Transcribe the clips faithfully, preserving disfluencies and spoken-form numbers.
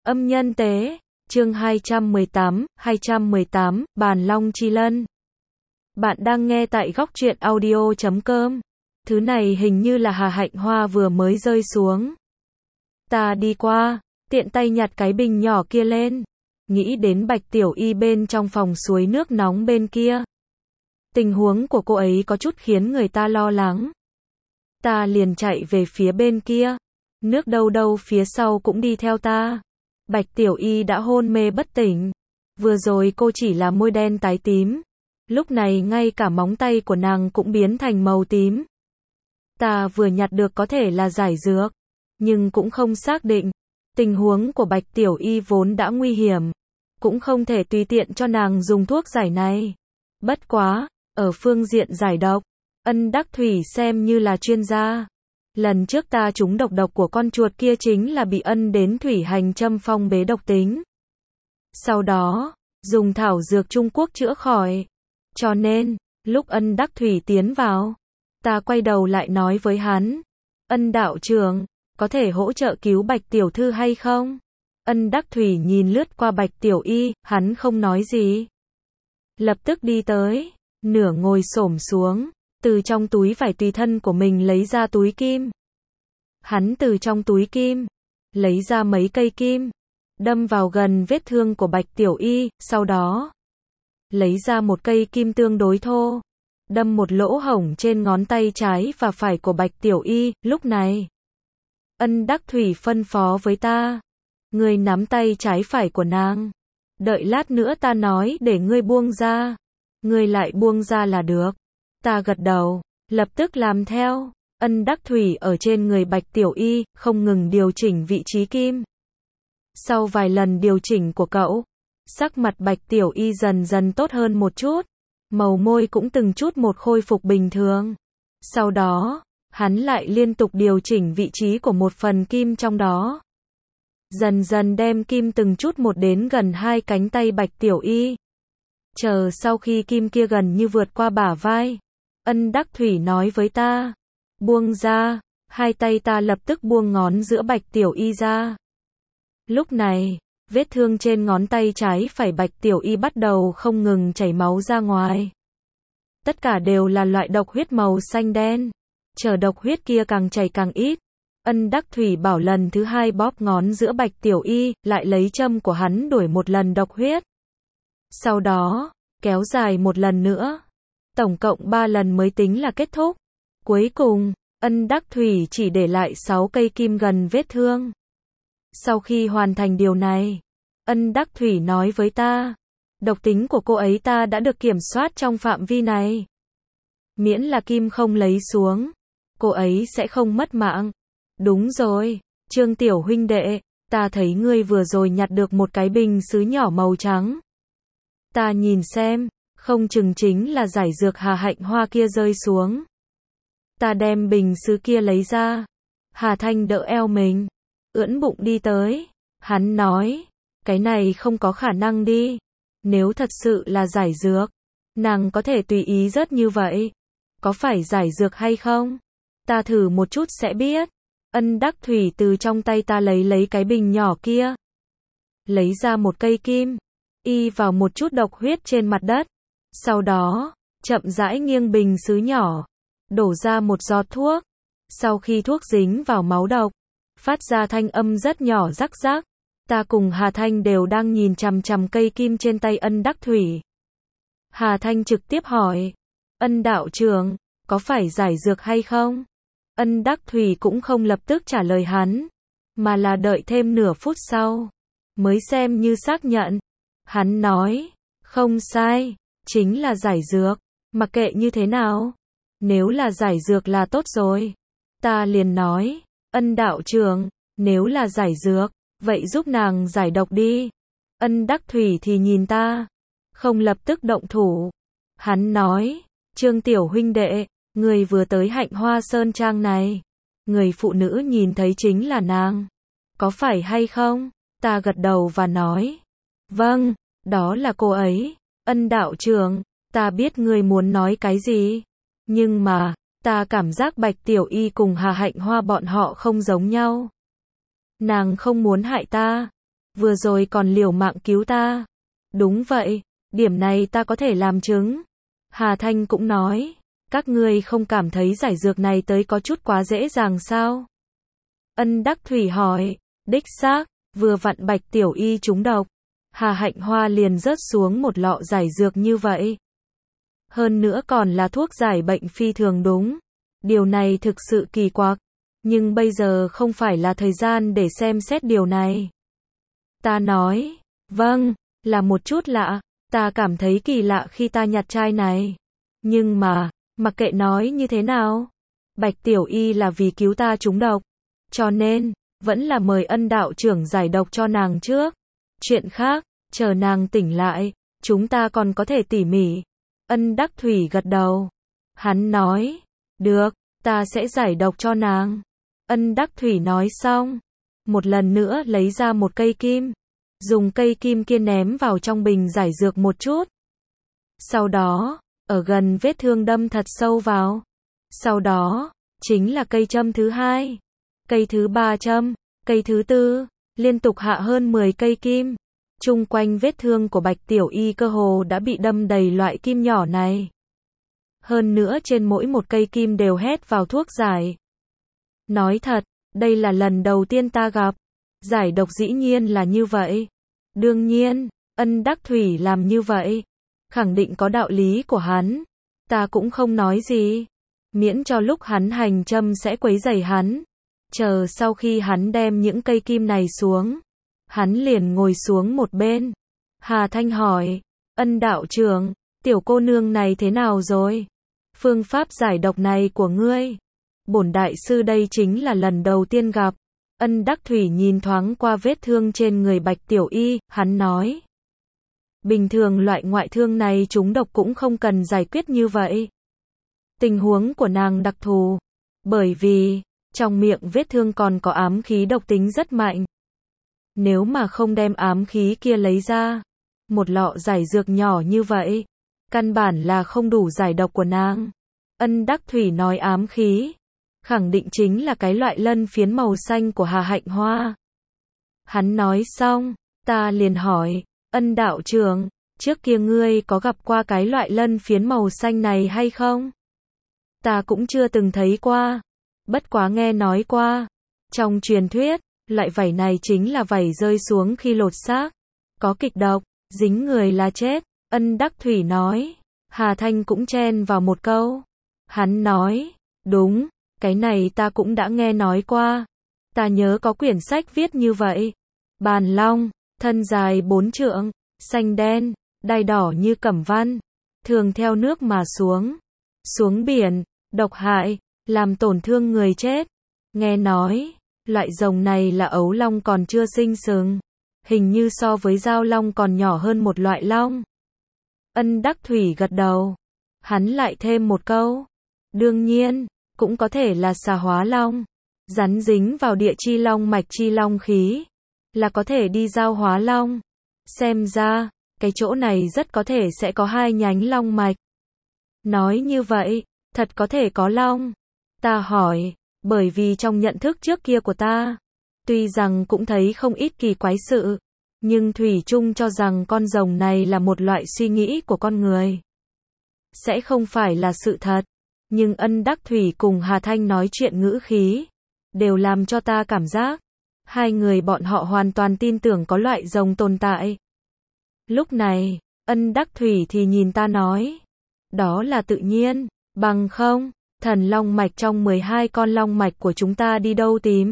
Âm nhân tế, chương hai trăm mười tám, hai trăm mười tám, Bàn Long Chi Lân. Bạn đang nghe tại góc truyện audio chấm com. Thứ này hình như là Hà Hạnh Hoa vừa mới rơi xuống. Ta đi qua, tiện tay nhặt cái bình nhỏ kia lên. Nghĩ đến Bạch Tiểu Y bên trong phòng suối nước nóng bên kia. Tình huống của cô ấy có chút khiến người ta lo lắng. Ta liền chạy về phía bên kia. Nước đâu đâu phía sau cũng đi theo ta. Bạch Tiểu Y đã hôn mê bất tỉnh. Vừa rồi cô chỉ là môi đen tái tím. Lúc này ngay cả móng tay của nàng cũng biến thành màu tím. Ta vừa nhặt được có thể là giải dược, nhưng cũng không xác định. Tình huống của Bạch Tiểu Y vốn đã nguy hiểm, cũng không thể tùy tiện cho nàng dùng thuốc giải này. Bất quá, ở phương diện giải độc, Ân Đắc Thủy xem như là chuyên gia. Lần trước ta trúng độc độc của con chuột kia chính là bị ân đến thủy hành châm phong bế độc tính. Sau đó, dùng thảo dược Trung Quốc chữa khỏi. Cho nên, lúc Ân Đắc Thủy tiến vào, ta quay đầu lại nói với hắn. Ân đạo trưởng, có thể hỗ trợ cứu Bạch Tiểu Thư hay không? Ân Đắc Thủy nhìn lướt qua Bạch Tiểu Y, hắn không nói gì. Lập tức đi tới, nửa ngồi xổm xuống. Từ trong túi vải tùy thân của mình lấy ra túi kim. Hắn từ trong túi kim, lấy ra mấy cây kim, đâm vào gần vết thương của Bạch Tiểu Y, sau đó, lấy ra một cây kim tương đối thô, đâm một lỗ hổng trên ngón tay trái và phải của Bạch Tiểu Y, lúc này. Ân Đắc Thủy phân phó với ta, ngươi nắm tay trái phải của nàng, đợi lát nữa ta nói để ngươi buông ra, ngươi lại buông ra là được. Ta gật đầu, lập tức làm theo. Ân Đắc Thủy ở trên người Bạch Tiểu Y, không ngừng điều chỉnh vị trí kim. Sau vài lần điều chỉnh của cậu, sắc mặt Bạch Tiểu Y dần dần tốt hơn một chút. Màu môi cũng từng chút một khôi phục bình thường. Sau đó, hắn lại liên tục điều chỉnh vị trí của một phần kim trong đó. Dần dần đem kim từng chút một đến gần hai cánh tay Bạch Tiểu Y. Chờ sau khi kim kia gần như vượt qua bả vai, Ân Đắc Thủy nói với ta, buông ra, hai tay ta lập tức buông ngón giữa Bạch Tiểu Y ra. Lúc này, vết thương trên ngón tay trái phải Bạch Tiểu Y bắt đầu không ngừng chảy máu ra ngoài. Tất cả đều là loại độc huyết màu xanh đen. Chờ độc huyết kia càng chảy càng ít. Ân Đắc Thủy bảo lần thứ hai bóp ngón giữa Bạch Tiểu Y, lại lấy châm của hắn đuổi một lần độc huyết. Sau đó, kéo dài một lần nữa. Tổng cộng ba lần mới tính là kết thúc. Cuối cùng, Ân Đắc Thủy chỉ để lại sáu cây kim gần vết thương. Sau khi hoàn thành điều này, Ân Đắc Thủy nói với ta, độc tính của cô ấy ta đã được kiểm soát trong phạm vi này. Miễn là kim không lấy xuống, cô ấy sẽ không mất mạng. Đúng rồi, Trương Tiểu huynh đệ, ta thấy ngươi vừa rồi nhặt được một cái bình sứ nhỏ màu trắng. Ta nhìn xem, không chừng chính là giải dược Hà Hạnh Hoa kia rơi xuống. Ta đem bình sứ kia lấy ra. Hà Thanh đỡ eo mình, ưỡn bụng đi tới. Hắn nói, cái này không có khả năng đi. Nếu thật sự là giải dược, nàng có thể tùy ý rớt như vậy. Có phải giải dược hay không? Ta thử một chút sẽ biết. Ân Đắc Thủy từ trong tay ta lấy lấy cái bình nhỏ kia. Lấy ra một cây kim, y vào một chút độc huyết trên mặt đất. Sau đó, chậm rãi nghiêng bình sứ nhỏ, đổ ra một giọt thuốc. Sau khi thuốc dính vào máu độc, phát ra thanh âm rất nhỏ rắc rắc. Ta cùng Hà Thanh đều đang nhìn chằm chằm cây kim trên tay Ân Đắc Thủy. Hà Thanh trực tiếp hỏi, Ân đạo trưởng, có phải giải dược hay không? Ân Đắc Thủy cũng không lập tức trả lời hắn, mà là đợi thêm nửa phút sau, mới xem như xác nhận. Hắn nói, không sai, chính là giải dược, mặc kệ như thế nào. Nếu là giải dược là tốt rồi. Ta liền nói, Ân đạo trưởng, nếu là giải dược, vậy giúp nàng giải độc đi. Ân Đắc Thủy thì nhìn ta, không lập tức động thủ. Hắn nói, Trương Tiểu huynh đệ, người vừa tới Hạnh Hoa Sơn Trang này, người phụ nữ nhìn thấy chính là nàng. Có phải hay không? Ta gật đầu và nói, vâng, đó là cô ấy. Ân đạo trưởng, ta biết ngươi muốn nói cái gì, nhưng mà, ta cảm giác Bạch Tiểu Y cùng Hà Hạnh Hoa bọn họ không giống nhau. Nàng không muốn hại ta, vừa rồi còn liều mạng cứu ta. Đúng vậy, điểm này ta có thể làm chứng. Hà Thanh cũng nói, các ngươi không cảm thấy giải dược này tới có chút quá dễ dàng sao? Ân Đắc Thủy hỏi, đích xác, vừa vặn Bạch Tiểu Y trúng độc. Hà Hạnh Hoa liền rớt xuống một lọ giải dược như vậy. Hơn nữa còn là thuốc giải bệnh phi thường đúng. Điều này thực sự kỳ quặc. Nhưng bây giờ không phải là thời gian để xem xét điều này. Ta nói, vâng, là một chút lạ. Ta cảm thấy kỳ lạ khi ta nhặt chai này. Nhưng mà, mặc kệ nói như thế nào, Bạch Tiểu Y là vì cứu ta trúng độc. Cho nên, vẫn là mời Ân đạo trưởng giải độc cho nàng trước. Chuyện khác, chờ nàng tỉnh lại, chúng ta còn có thể tỉ mỉ. Ân Đắc Thủy gật đầu. Hắn nói, được, ta sẽ giải độc cho nàng. Ân Đắc Thủy nói xong, một lần nữa lấy ra một cây kim, dùng cây kim kia ném vào trong bình giải dược một chút. Sau đó, ở gần vết thương đâm thật sâu vào. Sau đó, chính là cây châm thứ hai, cây thứ ba châm, cây thứ tư, liên tục hạ hơn mười cây kim. Chung quanh vết thương của Bạch Tiểu Y cơ hồ đã bị đâm đầy loại kim nhỏ này. Hơn nữa trên mỗi một cây kim đều hét vào thuốc giải. Nói thật, đây là lần đầu tiên ta gặp. Giải độc dĩ nhiên là như vậy. Đương nhiên, Ân Đắc Thủy làm như vậy, khẳng định có đạo lý của hắn. Ta cũng không nói gì. Miễn cho lúc hắn hành châm sẽ quấy rầy hắn. Chờ sau khi hắn đem những cây kim này xuống, hắn liền ngồi xuống một bên. Hà Thanh hỏi, Ân đạo trưởng, tiểu cô nương này thế nào rồi? Phương pháp giải độc này của ngươi, bổn đại sư đây chính là lần đầu tiên gặp. Ân Đắc Thủy nhìn thoáng qua vết thương trên người Bạch Tiểu Y, hắn nói. Bình thường loại ngoại thương này chúng độc cũng không cần giải quyết như vậy. Tình huống của nàng đặc thù, bởi vì, trong miệng vết thương còn có ám khí độc tính rất mạnh. Nếu mà không đem ám khí kia lấy ra, một lọ giải dược nhỏ như vậy, căn bản là không đủ giải độc của nàng. Ân Đắc Thủy nói ám khí, khẳng định chính là cái loại lân phiến màu xanh của Hà Hạnh Hoa. Hắn nói xong, ta liền hỏi, Ân đạo trưởng, trước kia ngươi có gặp qua cái loại lân phiến màu xanh này hay không? Ta cũng chưa từng thấy qua, bất quá nghe nói qua. Trong truyền thuyết, loại vảy này chính là vảy rơi xuống khi lột xác, có kịch độc, dính người là chết. Ân Đắc Thủy nói. Hà Thanh cũng chen vào một câu. Hắn nói, đúng, cái này ta cũng đã nghe nói qua. Ta nhớ có quyển sách viết như vậy. Bàn long, thân dài bốn trượng, xanh đen, đai đỏ như cẩm văn, thường theo nước mà xuống, xuống biển, độc hại, làm tổn thương người chết. Nghe nói, loại rồng này là ấu long còn chưa sinh sừng, hình như so với giao long còn nhỏ hơn một loại long. Ân Đắc Thủy gật đầu. Hắn lại thêm một câu. Đương nhiên, cũng có thể là xà hóa long. Rắn dính vào địa chi long mạch chi long khí, là có thể đi giao hóa long. Xem ra, cái chỗ này rất có thể sẽ có hai nhánh long mạch. Nói như vậy, thật có thể có long. Ta hỏi, bởi vì trong nhận thức trước kia của ta, tuy rằng cũng thấy không ít kỳ quái sự, nhưng thủy chung cho rằng con rồng này là một loại suy nghĩ của con người. Sẽ không phải là sự thật. Nhưng Ân Đắc Thủy cùng Hà Thanh nói chuyện ngữ khí, đều làm cho ta cảm giác, hai người bọn họ hoàn toàn tin tưởng có loại rồng tồn tại. Lúc này, Ân Đắc Thủy thì nhìn ta nói, đó là tự nhiên, bằng không, thần long mạch trong mười hai con long mạch của chúng ta đi đâu tìm?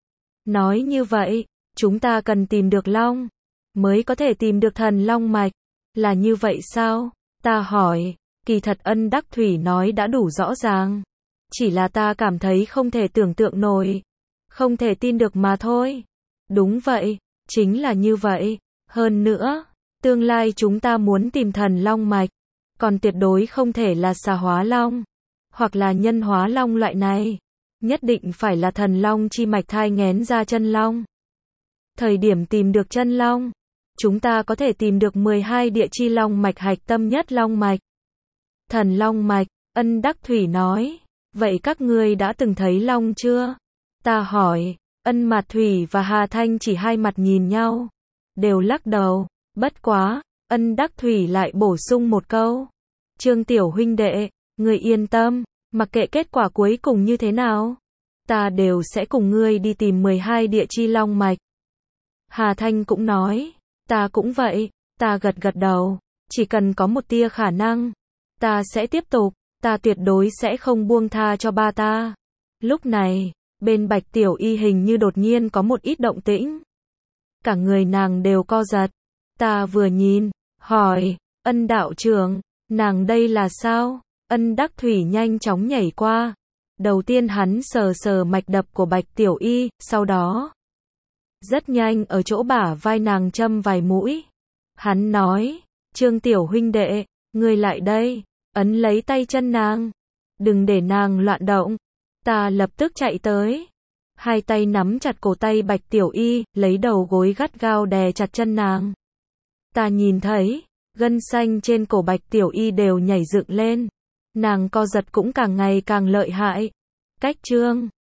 Nói như vậy, chúng ta cần tìm được long, mới có thể tìm được thần long mạch. Là như vậy sao? Ta hỏi. Kỳ thật Ân Đắc Thủy nói đã đủ rõ ràng. Chỉ là ta cảm thấy không thể tưởng tượng nổi. Không thể tin được mà thôi. Đúng vậy, chính là như vậy. Hơn nữa, tương lai chúng ta muốn tìm thần long mạch, còn tuyệt đối không thể là xà hóa long, hoặc là nhân hóa long loại này. Nhất định phải là thần long chi mạch thai nghén ra chân long. Thời điểm tìm được chân long, chúng ta có thể tìm được mười hai địa chi long mạch hạch tâm nhất long mạch. Thần long mạch, Ân Đắc Thủy nói. Vậy các ngươi đã từng thấy long chưa? Ta hỏi. Ân Mạt Thủy và Hà Thanh chỉ hai mặt nhìn nhau. đều lắc đầu. Bất quá, Ân Đắc Thủy lại bổ sung một câu. Trương tiểu huynh đệ, ngươi yên tâm, mặc kệ kết quả cuối cùng như thế nào, ta đều sẽ cùng ngươi đi tìm mười hai địa chi long mạch. Hà Thanh cũng nói, ta cũng vậy, ta gật gật đầu, chỉ cần có một tia khả năng, ta sẽ tiếp tục, ta tuyệt đối sẽ không buông tha cho ba ta. Lúc này, bên Bạch Tiểu Y hình như đột nhiên có một ít động tĩnh. Cả người nàng đều co giật. Ta vừa nhìn, hỏi, Ân đạo trưởng, nàng đây là sao? Ân Đắc Thủy nhanh chóng nhảy qua. Đầu tiên hắn sờ sờ mạch đập của Bạch Tiểu Y, sau đó rất nhanh ở chỗ bả vai nàng châm vài mũi. Hắn nói, Trương tiểu huynh đệ, ngươi lại đây, ấn lấy tay chân nàng, đừng để nàng loạn động. Ta lập tức chạy tới, hai tay nắm chặt cổ tay Bạch Tiểu Y, lấy đầu gối gắt gao đè chặt chân nàng. Ta nhìn thấy, gân xanh trên cổ Bạch Tiểu Y đều nhảy dựng lên, nàng co giật cũng càng ngày càng lợi hại. Cách chương